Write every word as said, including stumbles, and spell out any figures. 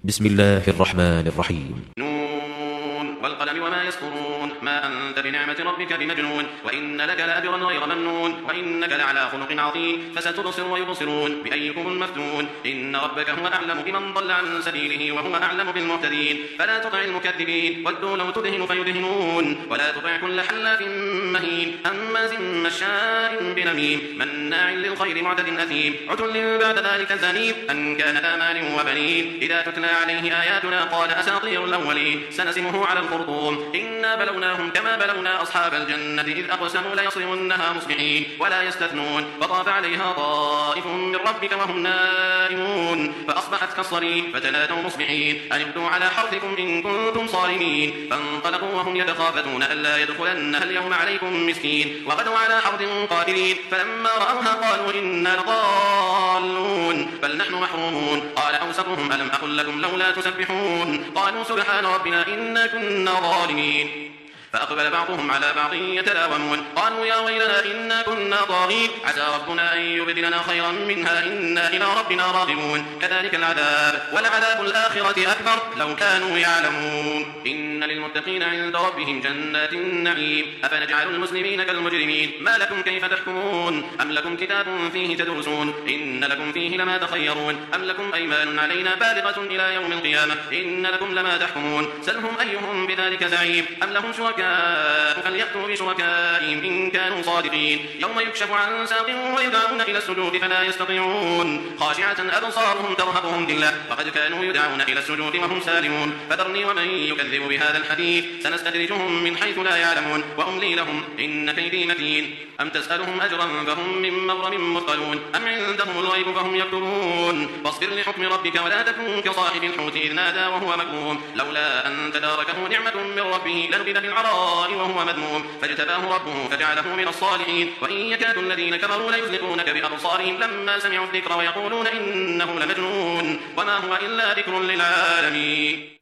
بسم الله الرحمن الرحيم. نون والقلم وما يسطرون ما أنت بنعمة ربك بمجنون وإن لك لأجرا غير ممنون وإنك لعلى خلق عظيم فستبصر ويبصرون بأيكم المفتون إن ربك هو أعلم بمن ضل عن سبيله وهو أعلم بالمهتدين فلا تطع المكذبين ودوا لو تدهن فيدهنون ولا تطع كل حلاف مهين هماز مشاء بنميم مناع للخير معتد أثيم عتل بعد ذلك زنيم أن كان ذا مال وبنين إذا تتلى عليه آياتنا قال أساطير الأولين سنسمه على الخرطوم إنا بلوناهم كما بلونا أصحاب الجنة إذ أقسموا ليصرمنها مصبحين ولا يستثنون فطاف عليها طائف من ربك وهم نائمون فأصبحت كالصريم فتنادوا مصبحين أن اغدوا على حرثكم إن كنتم صارمين فانطلقوا وهم يتخافتون ألا يدخلنها اليوم عليكم مسكين وغدوا على حرث قادرين فلما رأوها قالوا إنا لضالون بل نحن محرومون قال أوسطهم ألم أقل لكم لولا تسبحون قالوا سبحان ربنا إنا كنا ظالمين فأقبل بعضهم على بعض يتلاومون قالوا يا ويلنا إنا كنا طاغين عسى ربنا أن يبدلنا خيرا منها إنا إلى ربنا راغبون كذلك العذاب ولعذاب الآخرة أكبر لو كانوا يعلمون إن للمتقين عند ربهم جنات النعيم أفنجعل المسلمين كالمجرمين ما لكم كيف تحكمون أم لكم كتاب فيه تدرسون إن لكم فيه لما تخيرون أم لكم أيمان علينا بالغة إلى يوم القيامة إن لكم لما تحكمون سلهم أيهم بذلك زعيم أم لهم شركاء فليأتوا بشركائهم إن كانوا صادقين يوم يكشف عن ساق ويدعون إلى السجود فلا يستطيعون خاشعة أبصارهم ترهقهم ذلة وقد كانوا يدعون إلى السجود وهم سالمون فذرني ومن يكذب بهذا الحديث سنستدرجهم من حيث لا يعلمون وأملي لهم إن كيدي متين أم تسألهم أجرا فهم من مغرم مثقلون أم عندهم الغيب فهم يكتبون واصبر لحكم ربك ولا تكن كصاحب الحوت إذ نادى وهو مكظوم لولا أن تداركه نعمة من ربه لنبذ بالعراء وهو مذموم فاجتباه ربه فجعله من الصالحين وإن يكاد الذين كفروا ليزلقونك بأبصارهم لما سمعوا الذكر ويقولون إنه لمجنون وما هو إلا ذكر للعالمين.